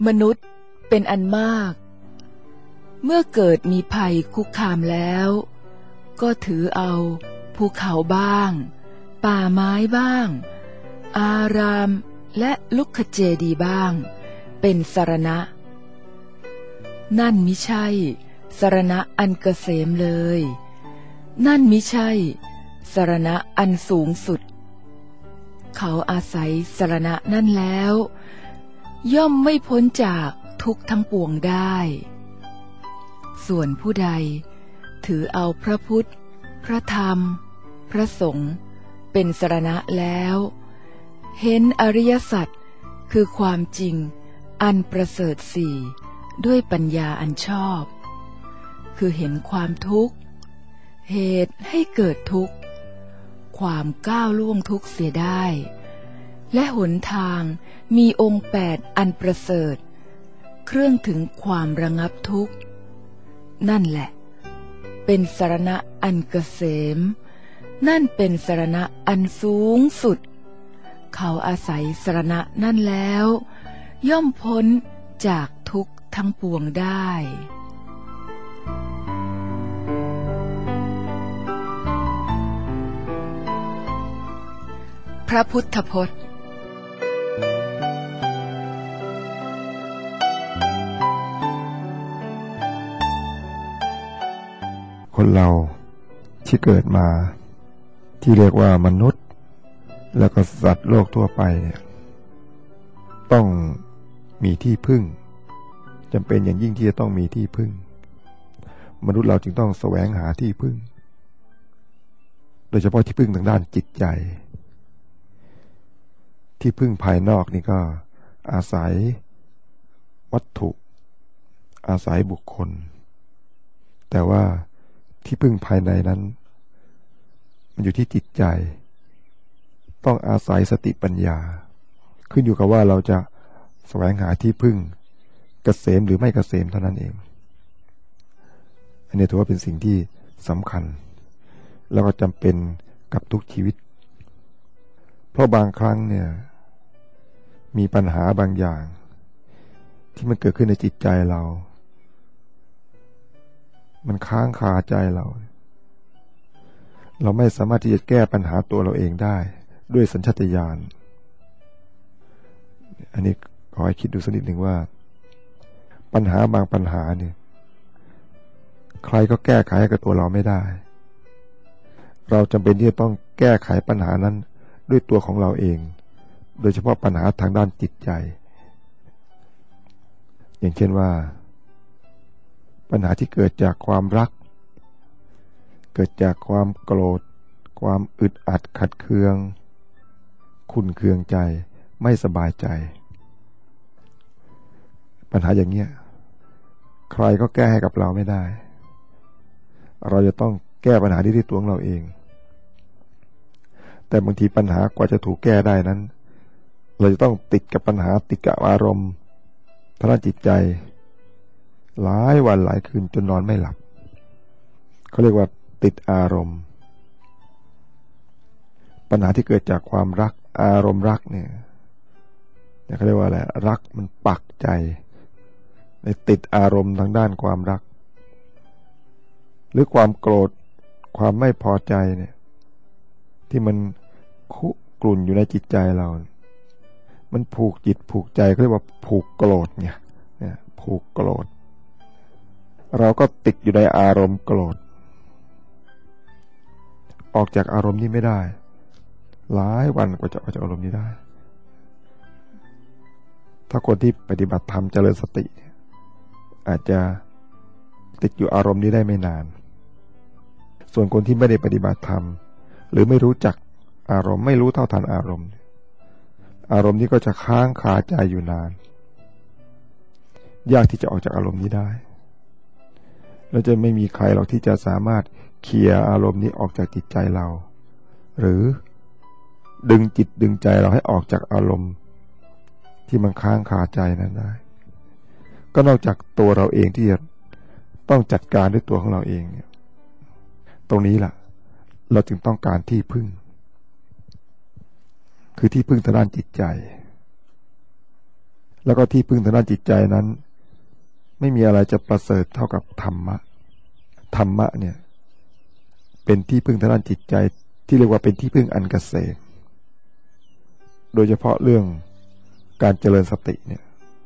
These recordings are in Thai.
มนุษย์เป็นอันมากเมื่อเกิดมีภัยคุกคามแล้วก็ถือเอาภูเขาบ้างป่าไม้บ้างอารามและลุกขเจดีย์บ้างเป็นสรณะนั่นมิใช่สรณะอันเกษมเลยนั่นมิใช่สรณะอันสูงสุดเขาอาศัยสรณะนั่นแล้วย่อมไม่พ้นจากทุกข์ทั้งปวงได้ส่วนผู้ใดถือเอาพระพุทธพระธรรมพระสงฆ์เป็นสรณะแล้วเห็นอริยสัจคือความจริงอันประเสริฐสี่ด้วยปัญญาอันชอบคือเห็นความทุกข์เหตุให้เกิดทุกข์ความก้าวล่วงทุกข์เสียได้และหนทางมีองค์8อันประเสริฐเครื่องถึงความระงับทุกข์นั่นแหละเป็นสรณะอันเกษมนั่นเป็นสรณะอันสูงสุดเขาอาศัยสรณะนั่นแล้วย่อมพ้นจากทุกข์ทั้งปวงได้พระพุทธพจน์คนเราที่เกิดมาที่เรียกว่ามนุษย์แล้วก็สัตว์โลกทั่วไปเนี่ยต้องมีที่พึ่งจำเป็นอย่างยิ่งที่จะต้องมีที่พึ่งมนุษย์เราจึงต้องแสวงหาที่พึ่งโดยเฉพาะที่พึ่งทางด้านจิตใจที่พึ่งภายนอกนี่ก็อาศัยวัตถุอาศัยบุคคลแต่ว่าที่พึ่งภายในนั้นมันอยู่ที่จิตใจต้องอาศัยสติปัญญาขึ้นอยู่กับว่าเราจะแสวงหาที่พึ่งเกษมหรือไม่เกษมเท่านั้นเองอันนี้ถือว่าเป็นสิ่งที่สำคัญแล้วก็จำเป็นกับทุกชีวิตเพราะบางครั้งเนี่ยมีปัญหาบางอย่างที่มันเกิดขึ้นในจิตใจเรามันค้างคาใจเราไม่สามารถที่จะแก้ปัญหาตัวเราเองได้ด้วยสัญชาตญาณอันนี้ขอให้คิดดูสักนิดหนึ่งว่าปัญหาบางปัญหาเนี่ยใครก็แก้ไขให้กับตัวเราไม่ได้เราจำเป็นที่จะต้องแก้ไขปัญหานั้นด้วยตัวของเราเองโดยเฉพาะปัญหาทางด้านจิตใจอย่างเช่นว่าปัญหาที่เกิดจากความรักเกิดจากความโกรธความอึดอัดขัดเคืองขุ่นเคืองใจไม่สบายใจปัญหาอย่างเนี้ยใครก็แก้ให้กับเราไม่ได้เราจะต้องแก้ปัญหาที่ด้วยตัวของเราเองแต่บางทีปัญหากว่าจะถูกแก้ได้นั้นเราจะต้องติดกับปัญหาติดกับอารมณ์ทางด้านจิตใจหลายวันหลายคืนจนนอนไม่หลับเขาเรียกว่าติดอารมณ์ปัญหาที่เกิดจากความรักอารมณ์รักเนี่ยเขาเรียกว่าอะไรรักมันปักใจในติดอารมณ์ทางด้านความรักหรือความโกรธความไม่พอใจเนี่ยที่มันคุกรุ่นอยู่ในจิตใจเรามันผูกจิตผูกใจเขาเรียกว่าผูกโกรธเนี่ยผูกโกรธเราก็ติดอยู่ในอารมณ์โกรธออกจากอารมณ์นี้ไม่ได้หลายวันกว่าจะออกจากอารมณ์นี้ได้ถ้าคนที่ปฏิบัติธรรมเจริญสติอาจจะติดอยู่อารมณ์นี้ได้ไม่นานส่วนคนที่ไม่ได้ปฏิบัติธรรมหรือไม่รู้จักอารมณ์ไม่รู้เท่าทันอารมณ์นี้ก็จะค้างคาใจอยู่นานยากที่จะออกจากอารมณ์นี้ได้แล้วจะไม่มีใครหรอกที่จะสามารถเคลียร์อารมณ์นี้ออกจากจิตใจเราหรือดึงจิตดึงใจเราให้ออกจากอารมณ์ที่มันค้างคาใจนั้นได้ก็นอกจากตัวเราเองที่จะต้องจัดการด้วยตัวของเราเองเนี่ยตรงนี้ล่ะเราจึงต้องการที่พึ่งคือที่พึ่งทางด้านจิตใจแล้วก็ที่พึ่งทางด้านจิตใจนั้นไม่มีอะไรจะประเสริฐเท่ากับธรรมะธรรมะเนี่ยเป็นที่พึ่งทางด้านจิตใจที่เรียกว่าเป็นที่พึ่งอันเกษมโดยเฉพาะเรื่องการเจริญสติเนี่ย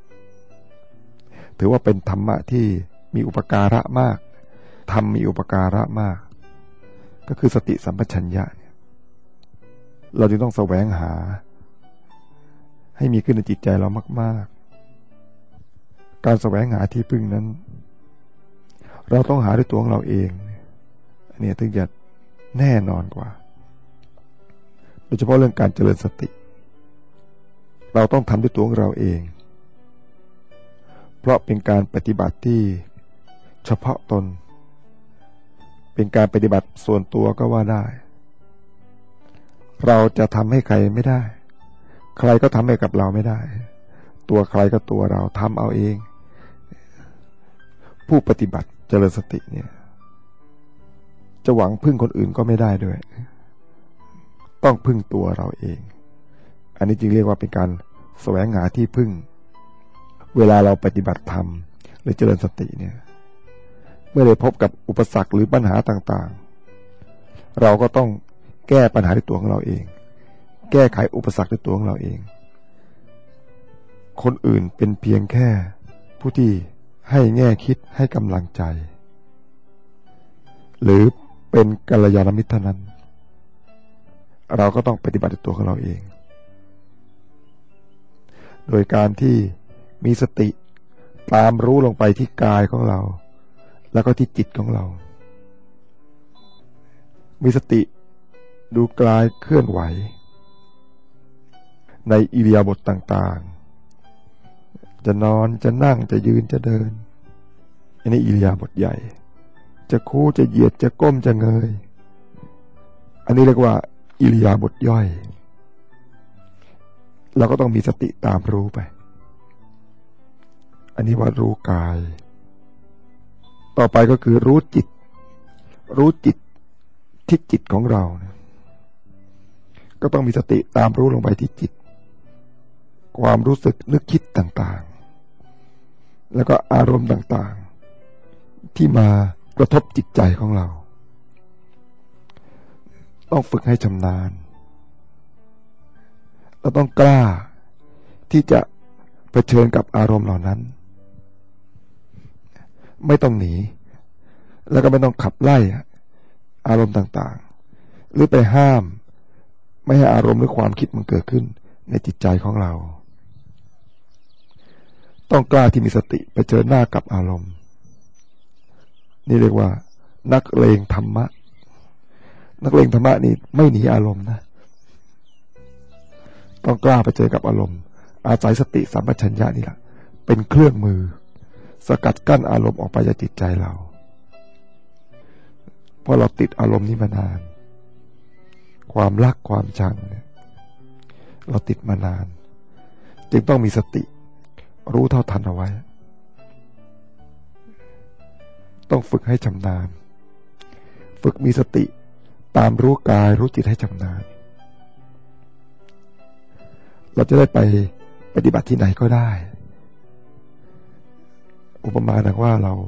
ถือว่าเป็นธรรมะที่มีอุปการะมากธรรมมีอุปการะมากก็คือสติสัมปชัญญะเนี่ยเราจึงต้องแสวงหาให้มีขึ้นในจิตใจเรามากๆการแสวงหาที่พึ่งนั้นเราต้องหาด้วยตัวของเราเองเนี่ยถึงจะแน่นอนกว่าโดยเฉพาะเรื่องการเจริญสติเราต้องทำด้วยตัวของเราเองเพราะเป็นการปฏิบัติที่เฉพาะตนเป็นการปฏิบัติส่วนตัวก็ว่าได้เราจะทำให้ใครไม่ได้ใครก็ทำให้กับเราไม่ได้ตัวใครก็ตัวเราทำเอาเองผู้ปฏิบัติเจริญสติเนี่ยจะหวังพึ่งคนอื่นก็ไม่ได้ด้วยต้องพึ่งตัวเราเองอันนี้จึงเรียกว่าเป็นการแสวงหาที่พึ่งเวลาเราปฏิบัติธรรมหรือเจริญสติเนี่ยเมื่อได้พบกับอุปสรรคหรือปัญหาต่างๆเราก็ต้องแก้ปัญหาด้วยตัวของเราเองแก้ไขอุปสรรคด้วยตัวของเราเองคนอื่นเป็นเพียงแค่ผู้ที่ให้แง่คิดให้กำลังใจหรือเป็นกัลยาณมิตรเท่านั้นเราก็ต้องปฏิบัติด้วยตัวของเราเองโดยการที่มีสติตามรู้ลงไปที่กายของเราแล้วก็ที่จิตของเรามีสติดูกายเคลื่อนไหวในอิริยาบถต่างๆจะนอนจะนั่งจะยืนจะเดินอันนี้อิริยาบถใหญ่จะคู่จะเหยียดจะก้มจะเงยอันนี้เรียกว่าอิริยาบถย่อยเราก็ต้องมีสติตามรู้ไปอันนี้ว่ารู้กายต่อไปก็คือรู้จิตที่จิตของเราก็ต้องมีสติตามรู้ลงไปที่จิตความรู้สึกนึกคิดต่างๆแล้วก็อารมณ์ต่างๆที่มากระทบจิตใจของเราต้องฝึกให้ชำนาญเราต้องกล้าที่จะเผชิญกับอารมณ์เหล่านั้นไม่ต้องหนีแล้วก็ไม่ต้องขับไล่อารมณ์ต่างๆหรือไปห้ามไม่ให้อารมณ์หรือความคิดมันเกิดขึ้นในจิตใจของเราต้องกล้าที่มีสติเผชิญหน้ากับอารมณ์นี่เรียกว่านักเลงธรรมะนักเลงธรรมะนี่ไม่หนีอารมณ์นะต้องกล้าไปเจอกับอารมณ์อาศัยสติสัมปชัญญะนี่แหละเป็นเครื่องมือสกัดกั้นอารมณ์ออกไปจากจิตใจเราเพราะเราติดอารมณ์นี้มานานความรักความชังเนี่ยเราติดมานานจึงต้องมีสติรู้เท่าทันเอาไว้ต้องฝึกให้ชำนาญฝึกมีสติตามรู้กายรู้จิตให้ชำนาญเราจะได้ไปปฏิบัติที่ไหนก็ได้อุปมาดังว่าเรา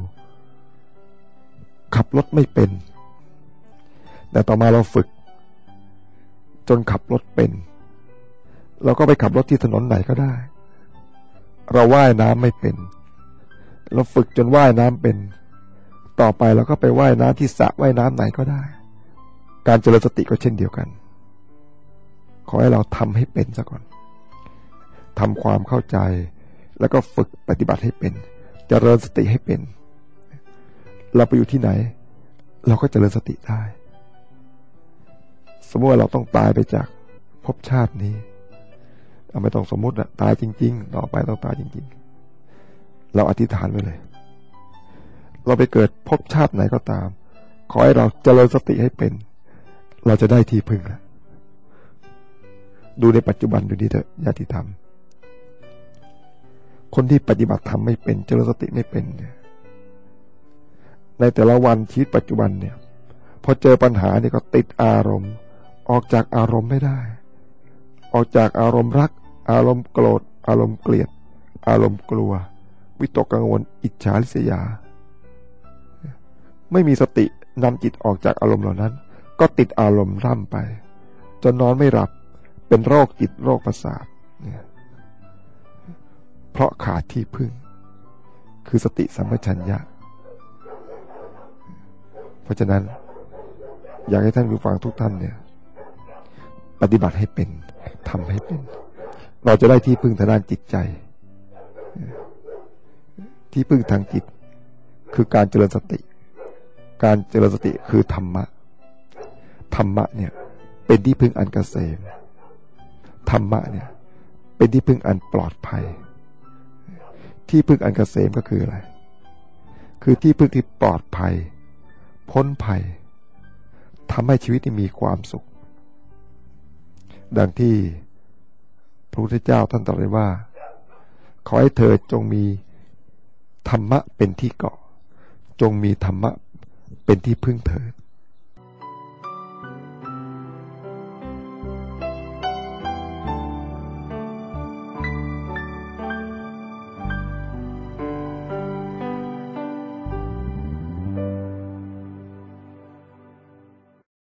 ขับรถไม่เป็นแต่ต่อมาเราฝึกจนขับรถเป็นเราก็ไปขับรถที่ถนนไหนก็ได้เราว่ายน้ำไม่เป็นเราฝึกจนว่ายน้ำเป็นต่อไปเราก็ไปว่ายน้ำที่สระว่ายน้ำไหนก็ได้การเจริญสติก็เช่นเดียวกันขอให้เราทำให้เป็นซะก่อนทำความเข้าใจแล้วก็ฝึกปฏิบัติให้เป็นเจริญสติให้เป็นเราไปอยู่ที่ไหนเราก็เจริญสติได้สมมติว่าเราต้องตายไปจากภพชาตินี้เราไม่ต้องสมมตินะตายจริงๆต่อไปต้องตายจริงๆเราอธิษฐานไว้เลยเราไปเกิดภพชาติไหนก็ตามขอให้เราเจริญสติให้เป็นเราจะได้ที่พึ่งแล้วดูในปัจจุบันดูนี่เถอะญาติธรรมคนที่ปฏิบัติธรรมไม่เป็นเจริญสติไม่เป็นเนี่ยในแต่ละวันชีวิตปัจจุบันเนี่ยพอเจอปัญหาเนี่ยก็ติดอารมณ์ออกจากอารมณ์ไม่ได้ออกจากอารมณ์รักอารมณ์โกรธอารมณ์เกลียดอารมณ์กลัววิตกกังวลอิจฉาริษยาไม่มีสตินำจิตออกจากอารมณ์เหล่านั้นก็ติดอารมณ์ร่ำไปจนนอนไม่หลับเป็นโรคจิตโรคประสาทเนี่ยเพราะขาดที่พึ่งคือสติสัมปชัญญะเพราะฉะนั้นอยากให้ท่านผู้ฟังทุกท่านเนี่ยปฏิบัติให้เป็นทำให้เป็นเราจะได้ที่พึ่งทางด้านจิตใจที่พึ่งทางจิตคือการเจริญสติการเจริญสติคือธรรมะธรรมะเนี่ยเป็นที่พึ่งอันเกษมธรรมะเนี่ยเป็นที่พึ่งอันปลอดภัยที่พึ่งอันเกษมก็คืออะไรคือที่พึ่งที่ปลอดภัยพ้นภัยทำให้ชีวิตมีความสุขดังที่พระพุทธเจ้าท่านตรัสไว้ว่าขอให้เธอจงมีธรรมะเป็นที่เกาะจงมีธรรมะเป็นที่พึ่งเถิด